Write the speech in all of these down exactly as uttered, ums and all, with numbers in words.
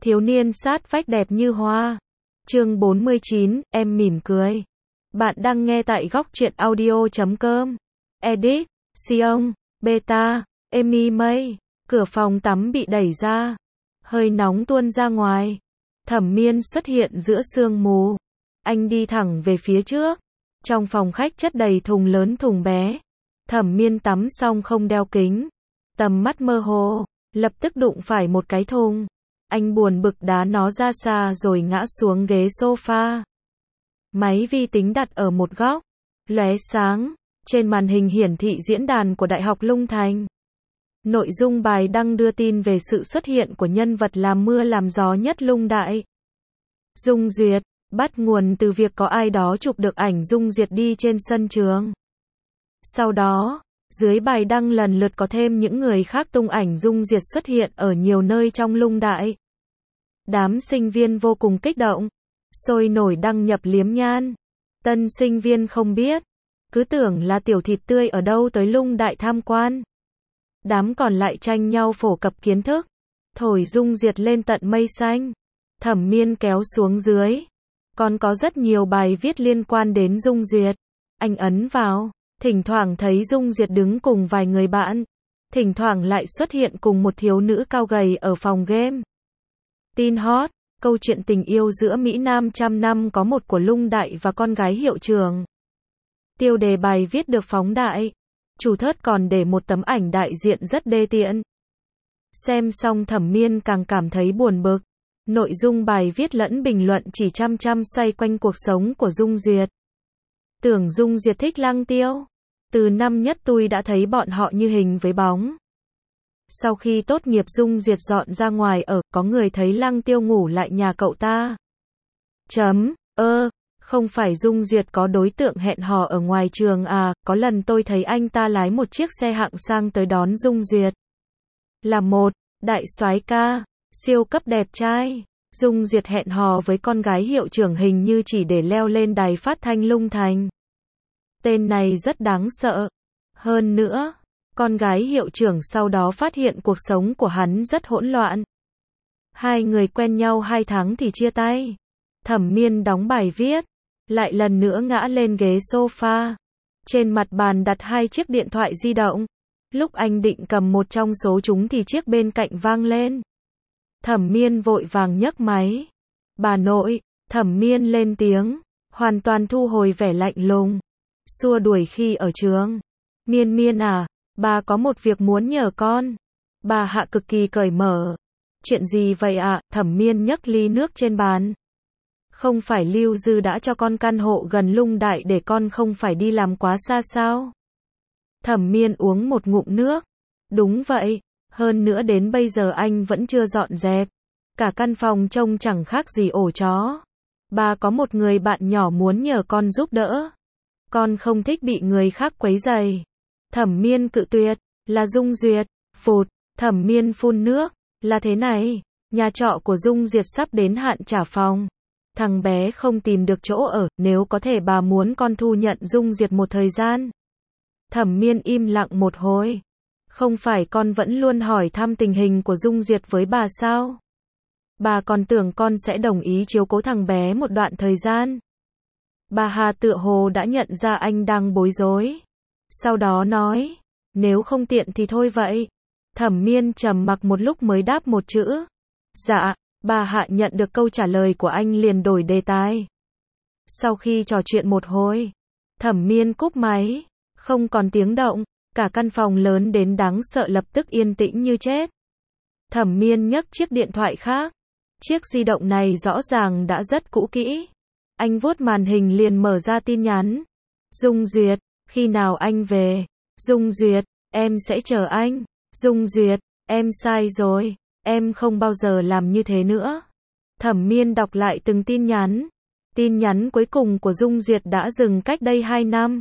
Thiếu niên sát vách đẹp như hoa. Chương bốn mươi chín, em mỉm cười. Bạn đang nghe tại góc truyện audio chấm com. Edit, Sion, Beta, Emi Mây. Cửa phòng tắm bị đẩy ra. Hơi nóng tuôn ra ngoài. Thẩm Miên xuất hiện giữa sương mù. Anh đi thẳng về phía trước. Trong phòng khách chất đầy thùng lớn thùng bé. Thẩm Miên tắm xong không đeo kính. Tầm mắt mơ hồ, lập tức đụng phải một cái thùng. Anh buồn bực đá nó ra xa rồi ngã xuống ghế sofa. Máy vi tính đặt ở một góc, lóe sáng. Trên màn hình hiển thị diễn đàn của Đại học Lung Thành. Nội dung bài đăng đưa tin về sự xuất hiện của nhân vật làm mưa làm gió nhất Lung Đại. Dung Duyệt, bắt nguồn từ việc có ai đó chụp được ảnh Dung Duyệt đi trên sân trường. Sau đó, dưới bài đăng lần lượt có thêm những người khác tung ảnh Dung Duyệt xuất hiện ở nhiều nơi trong Lung Đại. Đám sinh viên vô cùng kích động, sôi nổi đăng nhập liếm nhan. Tân sinh viên không biết, cứ tưởng là tiểu thịt tươi ở đâu tới Lung Đại tham quan. Đám còn lại tranh nhau phổ cập kiến thức, thổi Dung Duyệt lên tận mây xanh. Thẩm Miên kéo xuống dưới. Còn có rất nhiều bài viết liên quan đến Dung Duyệt. Anh ấn vào, thỉnh thoảng thấy Dung Duyệt đứng cùng vài người bạn. Thỉnh thoảng lại xuất hiện cùng một thiếu nữ cao gầy ở phòng game. Tin hot, câu chuyện tình yêu giữa Mỹ Nam trăm năm có một của Lung Đại và con gái hiệu trưởng. Tiêu đề bài viết được phóng đại. Chủ thớt còn để một tấm ảnh đại diện rất đê tiện. Xem xong Thẩm Miên càng cảm thấy buồn bực. Nội dung bài viết lẫn bình luận chỉ chăm chăm xoay quanh cuộc sống của Dung Duyệt. Tưởng Dung Duyệt thích Lăng Tiêu. Từ năm nhất tôi đã thấy bọn họ như hình với bóng. Sau khi tốt nghiệp Dung Duyệt dọn ra ngoài ở, có người thấy Lăng Tiêu ngủ lại nhà cậu ta. Chấm, ơ, không phải Dung Duyệt có đối tượng hẹn hò ở ngoài trường à, có lần tôi thấy anh ta lái một chiếc xe hạng sang tới đón Dung Duyệt. Là một, đại soái ca, siêu cấp đẹp trai. Dung Duyệt hẹn hò với con gái hiệu trưởng hình như chỉ để leo lên đài phát thanh Lung Thành. Tên này rất đáng sợ. Hơn nữa, con gái hiệu trưởng sau đó phát hiện cuộc sống của hắn rất hỗn loạn. Hai người quen nhau hai tháng thì chia tay. Thẩm Miên đóng bài viết, lại lần nữa ngã lên ghế sofa. Trên mặt bàn đặt hai chiếc điện thoại di động. Lúc anh định cầm một trong số chúng thì chiếc bên cạnh vang lên. Thẩm Miên vội vàng nhấc máy. Bà nội, Thẩm Miên lên tiếng, hoàn toàn thu hồi vẻ lạnh lùng. Xua đuổi khi ở trường. Miên Miên à, bà có một việc muốn nhờ con. Bà Hạ cực kỳ cởi mở. Chuyện gì vậy ạ? À? Thẩm Miên nhấc ly nước trên bàn. Không phải Lưu Dư đã cho con căn hộ gần Lung Đại để con không phải đi làm quá xa sao? Thẩm Miên uống một ngụm nước. Đúng vậy, hơn nữa đến bây giờ anh vẫn chưa dọn dẹp. Cả căn phòng trông chẳng khác gì ổ chó. Bà có một người bạn nhỏ muốn nhờ con giúp đỡ. Con không thích bị người khác quấy rầy. Thẩm Miên cự tuyệt, là Dung Duyệt. Phụt, Thẩm Miên phun nước, là thế này, nhà trọ của Dung Duyệt sắp đến hạn trả phòng. Thằng bé không tìm được chỗ ở, nếu có thể bà muốn con thu nhận Dung Duyệt một thời gian. Thẩm Miên im lặng một hồi. Không phải con vẫn luôn hỏi thăm tình hình của Dung Duyệt với bà sao? Bà còn tưởng con sẽ đồng ý chiếu cố thằng bé một đoạn thời gian. Bà Hà tựa hồ đã nhận ra anh đang bối rối. Sau đó nói, nếu không tiện thì thôi vậy. Thẩm Miên trầm mặc một lúc mới đáp một chữ. Dạ, bà Hạ nhận được câu trả lời của anh liền đổi đề tài. Sau khi trò chuyện một hồi, Thẩm Miên cúp máy, không còn tiếng động, cả căn phòng lớn đến đáng sợ lập tức yên tĩnh như chết. Thẩm Miên nhấc chiếc điện thoại khác. Chiếc di động này rõ ràng đã rất cũ kỹ. Anh vuốt màn hình liền mở ra tin nhắn. Dung Duyệt, khi nào anh về? Dung Duyệt, em sẽ chờ anh. Dung Duyệt, em sai rồi, em không bao giờ làm như thế nữa. Thẩm Miên đọc lại từng tin nhắn. Tin nhắn cuối cùng của Dung Duyệt đã dừng cách đây hai năm.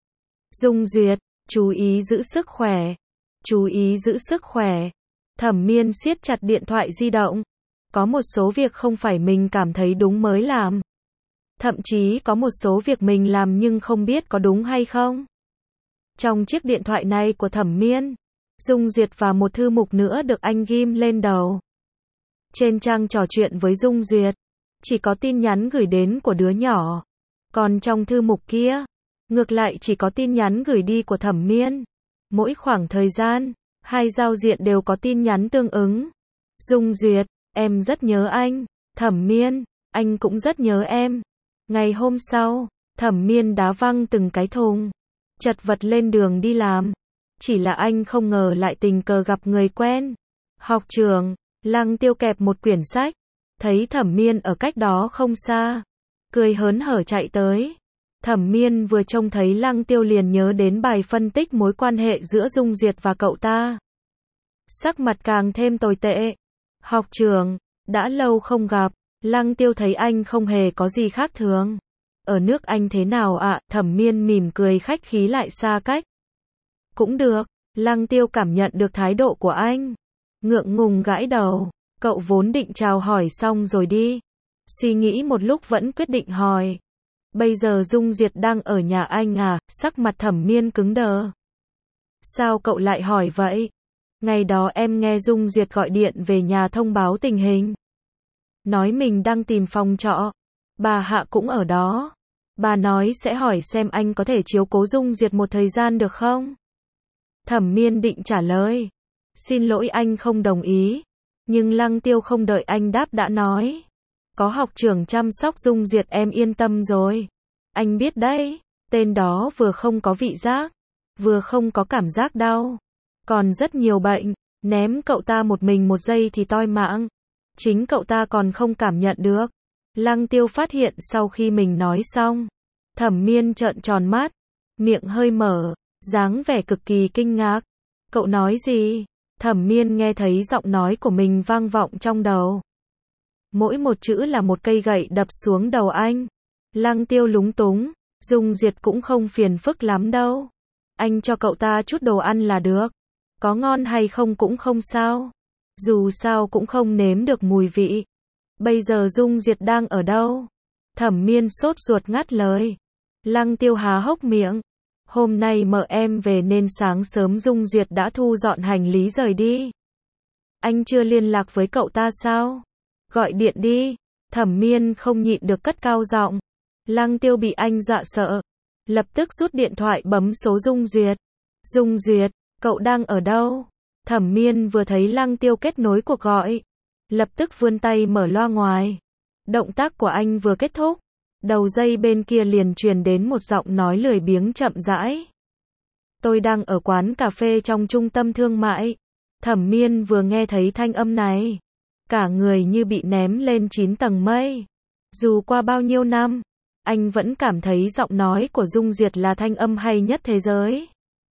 Dung Duyệt, chú ý giữ sức khỏe. Chú ý giữ sức khỏe. Thẩm Miên siết chặt điện thoại di động. Có một số việc không phải mình cảm thấy đúng mới làm. Thậm chí có một số việc mình làm nhưng không biết có đúng hay không. Trong chiếc điện thoại này của Thẩm Miên, Dung Duyệt và một thư mục nữa được anh ghim lên đầu. Trên trang trò chuyện với Dung Duyệt, chỉ có tin nhắn gửi đến của đứa nhỏ. Còn trong thư mục kia, ngược lại chỉ có tin nhắn gửi đi của Thẩm Miên. Mỗi khoảng thời gian, hai giao diện đều có tin nhắn tương ứng. Dung Duyệt, em rất nhớ anh. Thẩm Miên, anh cũng rất nhớ em. Ngày hôm sau, Thẩm Miên đá văng từng cái thùng, chật vật lên đường đi làm. Chỉ là anh không ngờ lại tình cờ gặp người quen. Học trường, Lăng Tiêu kẹp một quyển sách, thấy Thẩm Miên ở cách đó không xa, cười hớn hở chạy tới. Thẩm Miên vừa trông thấy Lăng Tiêu liền nhớ đến bài phân tích mối quan hệ giữa Dung Duyệt và cậu ta. Sắc mặt càng thêm tồi tệ. Học trường, đã lâu không gặp. Lăng Tiêu thấy anh không hề có gì khác thường. Ở nước Anh thế nào ạ? À? Thẩm Miên mỉm cười khách khí lại xa cách. Cũng được. Lăng Tiêu cảm nhận được thái độ của anh, ngượng ngùng gãi đầu. Cậu vốn định chào hỏi xong rồi đi. Suy nghĩ một lúc vẫn quyết định hỏi. Bây giờ Dung Duyệt đang ở nhà anh à? Sắc mặt Thẩm Miên cứng đờ. Sao cậu lại hỏi vậy? Ngày đó em nghe Dung Duyệt gọi điện về nhà thông báo tình hình. Nói mình đang tìm phòng trọ. Bà Hạ cũng ở đó. Bà nói sẽ hỏi xem anh có thể chiếu cố Dung Duyệt một thời gian được không? Thẩm Miên định trả lời. Xin lỗi anh không đồng ý. Nhưng Lăng Tiêu không đợi anh đáp đã nói. Có học trưởng chăm sóc Dung Duyệt em yên tâm rồi. Anh biết đấy, tên đó vừa không có vị giác, vừa không có cảm giác đau, còn rất nhiều bệnh. Ném cậu ta một mình một giây thì toi mạng. Chính cậu ta còn không cảm nhận được. Lăng Tiêu phát hiện sau khi mình nói xong, Thẩm Miên trợn tròn mắt, miệng hơi mở, dáng vẻ cực kỳ kinh ngạc. Cậu nói gì? Thẩm Miên nghe thấy giọng nói của mình vang vọng trong đầu. Mỗi một chữ là một cây gậy đập xuống đầu anh. Lăng Tiêu lúng túng, Dung Duyệt cũng không phiền phức lắm đâu. Anh cho cậu ta chút đồ ăn là được. Có ngon hay không cũng không sao. Dù sao cũng không nếm được mùi vị. Bây giờ Dung Duyệt đang ở đâu? Thẩm Miên sốt ruột ngắt lời. Lăng Tiêu há hốc miệng. Hôm nay mợ em về nên sáng sớm Dung Duyệt đã thu dọn hành lý rời đi. Anh chưa liên lạc với cậu ta sao? Gọi điện đi. Thẩm Miên không nhịn được cất cao giọng. Lăng Tiêu bị anh dọa sợ, lập tức rút điện thoại bấm số Dung Duyệt. Dung Duyệt, cậu đang ở đâu? Thẩm Miên vừa thấy Lăng Tiêu kết nối cuộc gọi, lập tức vươn tay mở loa ngoài. Động tác của anh vừa kết thúc, đầu dây bên kia liền truyền đến một giọng nói lười biếng chậm rãi. Tôi đang ở quán cà phê trong trung tâm thương mại. Thẩm Miên vừa nghe thấy thanh âm này, cả người như bị ném lên chín tầng mây. Dù qua bao nhiêu năm, anh vẫn cảm thấy giọng nói của Dung Duyệt là thanh âm hay nhất thế giới.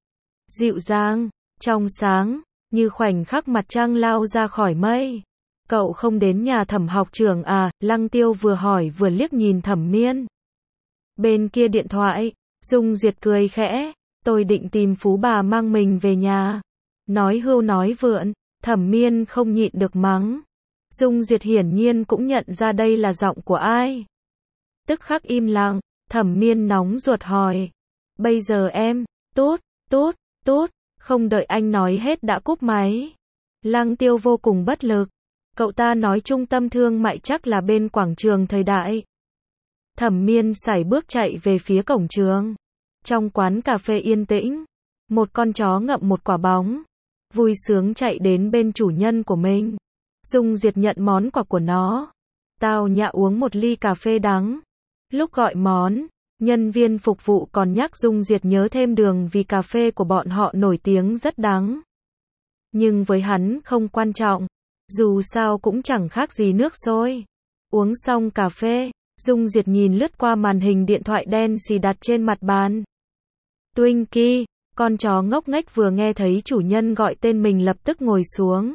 Dịu dàng, trong sáng, như khoảnh khắc mặt trăng lao ra khỏi mây. Cậu không đến nhà Thẩm học trưởng à? Lăng Tiêu vừa hỏi vừa liếc nhìn Thẩm Miên. Bên kia điện thoại, Dung Duyệt cười khẽ. Tôi định tìm phú bà mang mình về nhà. Nói hưu nói vượn, Thẩm Miên không nhịn được mắng. Dung Duyệt hiển nhiên cũng nhận ra đây là giọng của ai. Tức khắc im lặng, Thẩm Miên nóng ruột hỏi. Bây giờ em, tút, tút, tút, không đợi anh nói hết đã cúp máy. Lăng Tiêu vô cùng bất lực. Cậu ta nói trung tâm thương mại chắc là bên quảng trường Thời Đại. Thẩm Miên sải bước chạy về phía cổng trường. Trong quán cà phê yên tĩnh, một con chó ngậm một quả bóng, vui sướng chạy đến bên chủ nhân của mình. Dung Duyệt nhận món quà của nó. Tao nhã uống một ly cà phê đắng. Lúc gọi món, nhân viên phục vụ còn nhắc Dung Duyệt nhớ thêm đường vì cà phê của bọn họ nổi tiếng rất đắng. Nhưng với hắn không quan trọng, dù sao cũng chẳng khác gì nước sôi. Uống xong cà phê, Dung Duyệt nhìn lướt qua màn hình điện thoại đen xì đặt trên mặt bàn. Twinkie, con chó ngốc nghếch vừa nghe thấy chủ nhân gọi tên mình lập tức ngồi xuống.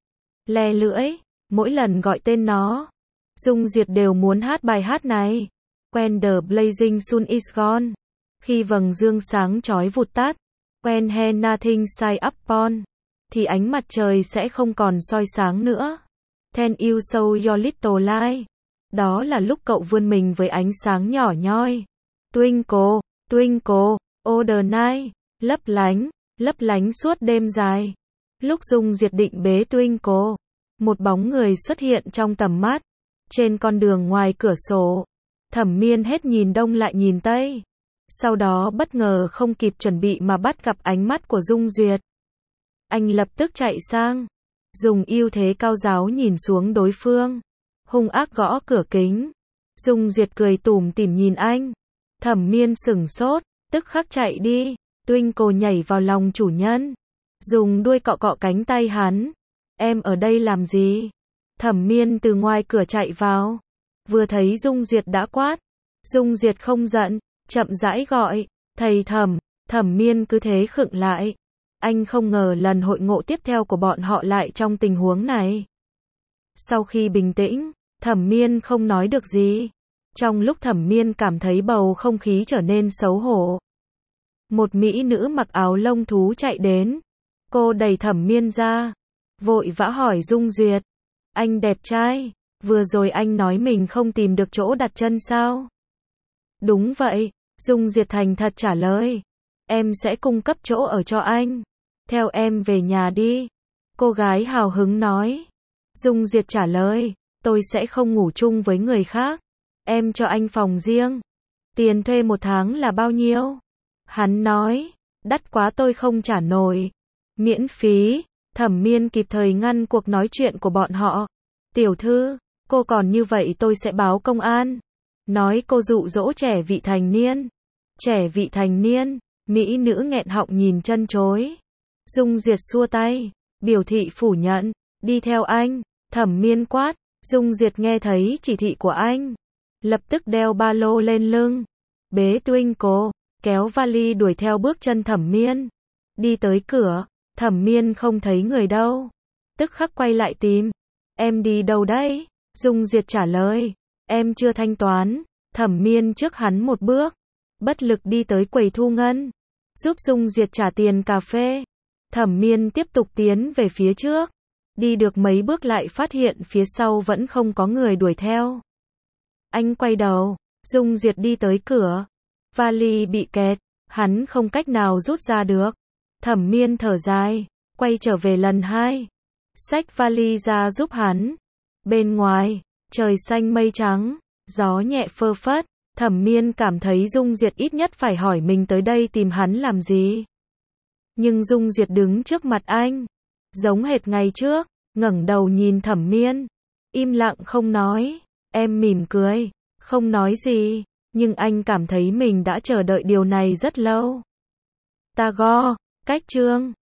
Le lưỡi, mỗi lần gọi tên nó, Dung Duyệt đều muốn hát bài hát này. When the blazing sun is gone. Khi vầng dương sáng chói vụt tắt. When he nothing shine upon. Thì ánh mặt trời sẽ không còn soi sáng nữa. Then you show your little light. Đó là lúc cậu vươn mình với ánh sáng nhỏ nhoi. Twinkle, twinkle, all the night. Lấp lánh, lấp lánh suốt đêm dài. Lúc Dung Duyệt định bế Twinkle Một bóng người xuất hiện trong tầm mắt. Trên con đường ngoài cửa sổ. Thẩm Miên hết nhìn đông lại nhìn tây. Sau đó bất ngờ không kịp chuẩn bị mà bắt gặp ánh mắt của Dung Duyệt. Anh lập tức chạy sang. Dùng ưu thế cao giáo nhìn xuống đối phương. Hung ác gõ cửa kính. Dung Duyệt cười tủm tỉm nhìn anh. Thẩm Miên sửng sốt, tức khắc chạy đi. Twinkle nhảy vào lòng chủ nhân. Dùng đuôi cọ cọ cánh tay hắn. Em ở đây làm gì? Thẩm Miên từ ngoài cửa chạy vào. Vừa thấy Dung Duyệt đã quát. Dung Duyệt không giận, chậm rãi gọi. Thầy Thẩm. Thẩm Miên cứ thế khựng lại. Anh không ngờ lần hội ngộ tiếp theo của bọn họ lại trong tình huống này. Sau khi bình tĩnh, Thẩm Miên không nói được gì. Trong lúc Thẩm Miên cảm thấy bầu không khí trở nên xấu hổ. Một mỹ nữ mặc áo lông thú chạy đến. Cô đẩy Thẩm Miên ra. Vội vã hỏi Dung Duyệt. Anh đẹp trai, vừa rồi anh nói mình không tìm được chỗ đặt chân sao? Đúng vậy, Dung Duyệt thành thật trả lời. Em sẽ cung cấp chỗ ở cho anh. Theo em về nhà đi. Cô gái hào hứng nói. Dung Duyệt trả lời. Tôi sẽ không ngủ chung với người khác. Em cho anh phòng riêng. Tiền thuê một tháng là bao nhiêu? Hắn nói. Đắt quá tôi không trả nổi. Miễn phí. Thẩm Miên kịp thời ngăn cuộc nói chuyện của bọn họ. Tiểu thư, cô còn như vậy tôi sẽ báo công an. Nói cô dụ dỗ trẻ vị thành niên. Trẻ vị thành niên. Mỹ nữ nghẹn họng nhìn chân chối. Dung Duyệt xua tay, biểu thị phủ nhận. Đi theo anh. Thẩm Miên quát. Dung Duyệt nghe thấy chỉ thị của anh. Lập tức đeo ba lô lên lưng. Bế Twinkle, kéo vali đuổi theo bước chân Thẩm Miên. Đi tới cửa. Thẩm Miên không thấy người đâu. Tức khắc quay lại tìm. Em đi đâu đấy? Dung Duyệt trả lời. Em chưa thanh toán. Thẩm Miên trước hắn một bước. Bất lực đi tới quầy thu ngân. Giúp Dung Duyệt trả tiền cà phê. Thẩm Miên tiếp tục tiến về phía trước. Đi được mấy bước lại phát hiện phía sau vẫn không có người đuổi theo. Anh quay đầu. Dung Duyệt đi tới cửa. Vali bị kẹt. Hắn không cách nào rút ra được. Thẩm Miên thở dài. Quay trở về lần hai. Xách vali ra giúp hắn. Bên ngoài, trời xanh mây trắng. Gió nhẹ phơ phất. Thẩm Miên cảm thấy Dung Duyệt ít nhất phải hỏi mình tới đây tìm hắn làm gì. Nhưng Dung Duyệt đứng trước mặt anh. Giống hệt ngày trước. Ngẩng đầu nhìn Thẩm Miên. Im lặng không nói. Em mỉm cười. Không nói gì. Nhưng anh cảm thấy mình đã chờ đợi điều này rất lâu. Ta go. Cách chương.